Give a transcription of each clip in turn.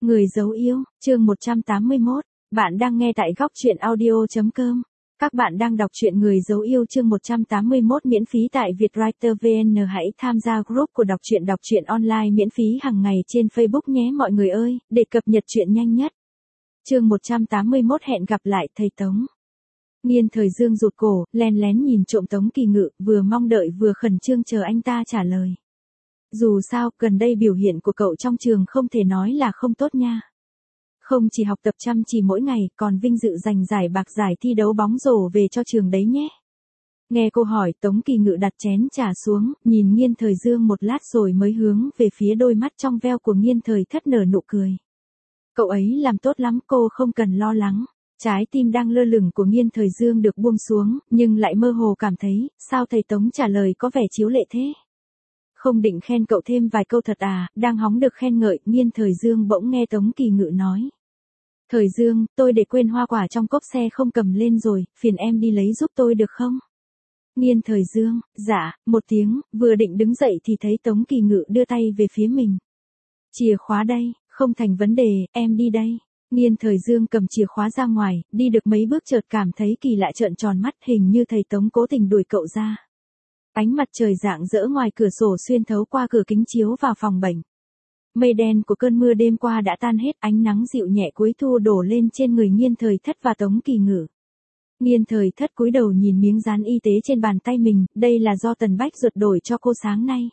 Người dấu yêu, chương 181. Bạn đang nghe tại góc truyện audio.com. Các bạn đang đọc truyện Người dấu yêu chương 181 miễn phí tại Vietwriter VN. Hãy tham gia group của đọc truyện online miễn phí hàng ngày trên Facebook nhé mọi người ơi, để cập nhật truyện nhanh nhất. Chương 181 hẹn gặp lại thầy Tống. Nghiên Thời Dương rụt cổ, len lén nhìn trộm Tống Kỳ Ngự, vừa mong đợi vừa khẩn trương chờ anh ta trả lời. Dù sao, gần đây biểu hiện của cậu trong trường không thể nói là không tốt nha. Không chỉ học tập chăm chỉ mỗi ngày, còn vinh dự giành giải bạc giải thi đấu bóng rổ về cho trường đấy nhé. Nghe cô hỏi, Tống Kỳ Ngự đặt chén trà xuống, nhìn Nghiên Thời Dương một lát rồi mới hướng về phía đôi mắt trong veo của Nghiên Thời Thất nở nụ cười. Cậu ấy làm tốt lắm, cô không cần lo lắng. Trái tim đang lơ lửng của Nghiên Thời Dương được buông xuống, nhưng lại mơ hồ cảm thấy, sao thầy Tống trả lời có vẻ chiếu lệ thế? Không định khen cậu thêm vài câu thật à? Đang hóng được khen ngợi, Nghiên Thời Dương bỗng nghe Tống Kỳ Ngự nói. Thời Dương, tôi để quên hoa quả trong cốp xe không cầm lên rồi, phiền em đi lấy giúp tôi được không? Nghiên Thời Dương, dạ, một tiếng, vừa định đứng dậy thì thấy Tống Kỳ Ngự đưa tay về phía mình. Chìa khóa đây, không thành vấn đề, em đi đây. Nghiên Thời Dương cầm chìa khóa ra ngoài, đi được mấy bước chợt cảm thấy kỳ lạ trợn tròn mắt, hình như thầy Tống cố tình đuổi cậu ra. Ánh mặt trời rạng rỡ ngoài cửa sổ xuyên thấu qua cửa kính chiếu vào phòng bệnh. Mây đen của cơn mưa đêm qua đã tan hết, ánh nắng dịu nhẹ cuối thu đổ lên trên người Nghiên Thời Thất và Tống Kỳ Ngự. Nghiên Thời Thất cúi đầu nhìn miếng dán y tế trên bàn tay mình, đây là do Tần Bách Duật đổi cho cô sáng nay.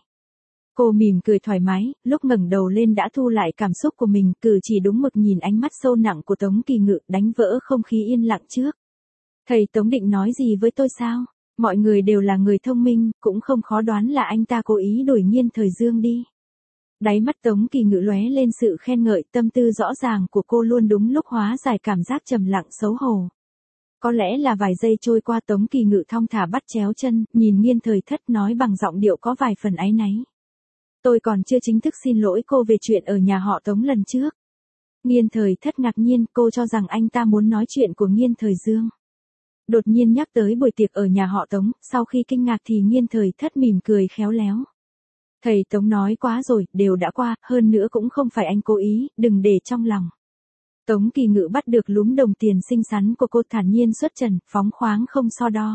Cô mỉm cười thoải mái, lúc ngẩng đầu lên đã thu lại cảm xúc của mình, cử chỉ đúng mực nhìn ánh mắt sâu nặng của Tống Kỳ Ngự, đánh vỡ không khí yên lặng trước. Thầy Tống định nói gì với tôi sao? Mọi người đều là người thông minh, cũng không khó đoán là anh ta cố ý đuổi Nghiên Thời Dương đi. Đáy mắt Tống Kỳ Ngự lóe lên sự khen ngợi, tâm tư rõ ràng của cô luôn đúng lúc hóa giải cảm giác trầm lặng xấu hổ. Có lẽ là vài giây trôi qua, Tống Kỳ Ngự thong thả bắt chéo chân, nhìn Nghiên Thời Thất nói bằng giọng điệu có vài phần áy náy. Tôi còn chưa chính thức xin lỗi cô về chuyện ở nhà họ Tống lần trước. Nghiên Thời Thất ngạc nhiên, cô cho rằng anh ta muốn nói chuyện của Nghiên Thời Dương. Đột nhiên nhắc tới buổi tiệc ở nhà họ Tống, sau khi kinh ngạc thì Nghiên Thời Thất mỉm cười khéo léo. Thầy Tống nói quá rồi, đều đã qua, hơn nữa cũng không phải anh cố ý, đừng để trong lòng. Tống Kỳ Ngự bắt được lúm đồng tiền xinh xắn của cô, thản nhiên xuất trần, phóng khoáng không so đo.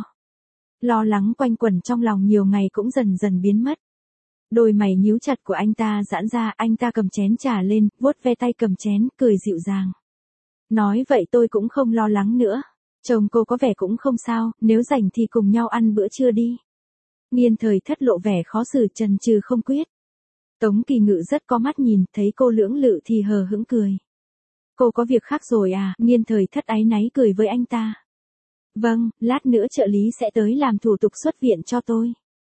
Lo lắng quanh quẩn trong lòng nhiều ngày cũng dần dần biến mất. Đôi mày nhíu chặt của anh ta giãn ra, anh ta cầm chén trà lên, vuốt ve tay cầm chén, cười dịu dàng. Nói vậy tôi cũng không lo lắng nữa. Chồng cô có vẻ cũng không sao, nếu rảnh thì cùng nhau ăn bữa trưa đi. Nghiên Thời Thất lộ vẻ khó xử, chần chừ không quyết. Tống Kỳ Ngự rất có mắt nhìn, thấy cô lưỡng lự thì hờ hững cười. Cô có việc khác rồi à? Nghiên Thời Thất áy náy cười với anh ta. Vâng, lát nữa trợ lý sẽ tới làm thủ tục xuất viện cho tôi.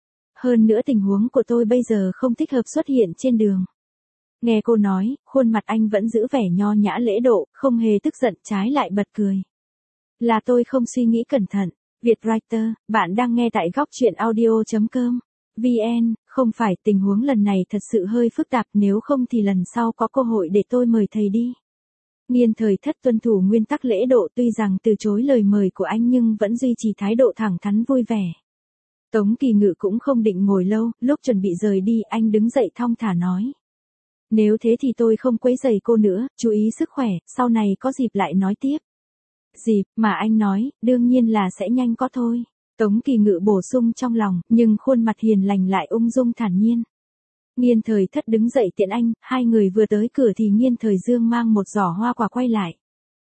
Hơn nữa tình huống của tôi bây giờ không thích hợp xuất hiện trên đường. Nghe cô nói, khuôn mặt anh vẫn giữ vẻ nho nhã lễ độ, không hề tức giận, trái lại bật cười. Là tôi không suy nghĩ cẩn thận. Vietwriter, bạn đang nghe tại góc truyện audio.com. VN, không phải, tình huống lần này thật sự hơi phức tạp, nếu không thì lần sau có cơ hội để tôi mời thầy đi. Nghiên Thời Thất tuân thủ nguyên tắc lễ độ, tuy rằng từ chối lời mời của anh nhưng vẫn duy trì thái độ thẳng thắn vui vẻ. Tống Kỳ Ngự cũng không định ngồi lâu, lúc chuẩn bị rời đi anh đứng dậy thong thả nói. Nếu thế thì tôi không quấy rầy cô nữa, chú ý sức khỏe, sau này có dịp lại nói tiếp. Dịp, mà anh nói, đương nhiên là sẽ nhanh có thôi. Tống Kỳ Ngự bổ sung trong lòng, nhưng khuôn mặt hiền lành lại ung dung thản nhiên. Nghiên Thời Thất đứng dậy tiễn anh, hai người vừa tới cửa thì Nghiên Thời Dương mang một giỏ hoa quả quay lại.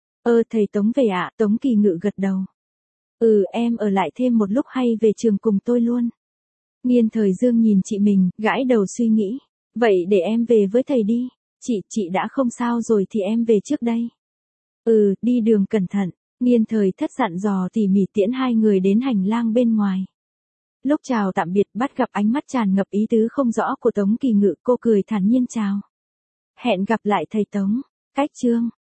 Thầy Tống về ạ, Tống Kỳ Ngự gật đầu. Em ở lại thêm một lúc hay về trường cùng tôi luôn. Nghiên Thời Dương nhìn chị mình, gãi đầu suy nghĩ. Vậy để em về với thầy đi. Chị đã không sao rồi thì em về trước đây. Đi đường cẩn thận. Nghiên Thời Thất dặn dò tỉ mỉ tiễn hai người đến hành lang bên ngoài. Lúc chào tạm biệt, bắt gặp ánh mắt tràn ngập ý tứ không rõ của Tống Kỳ Ngự, cô cười thản nhiên chào. Hẹn gặp lại thầy Tống. Cách chương.